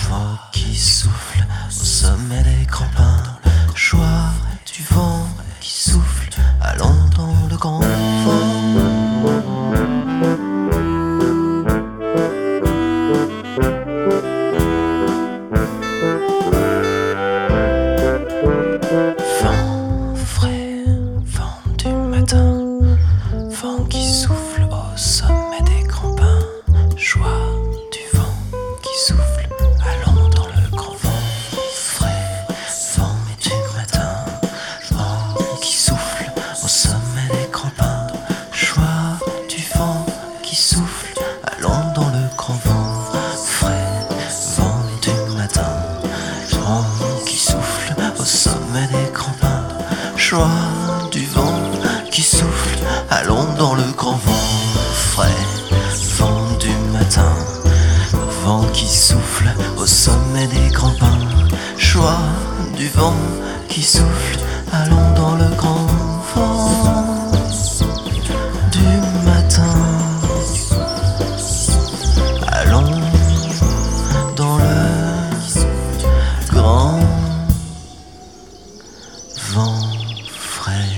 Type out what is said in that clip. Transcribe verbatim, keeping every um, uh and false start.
Vent qui souffle au sommet des crampins. Choix du vent qui souffle, allons dans le grand vent. Vent frais, vent du matin, vent qui souffle au sommet des grands pins. Joie du vent qui souffle, allons dans le grand vent. Frais, vent du matin, vent qui souffle au sommet des grands pins. Joie du vent qui souffle, allons dans le grand vent. Frais, vent du matin, vent qui souffle au sommet des grands pins. Joie du vent qui souffle, allons dans le grand vent. Frais, vent du matin, vent qui souffle au sommet des grands pins. Joie du vent qui souffle, allons dans le grand vent du matin. Allons dans le grand vent frais.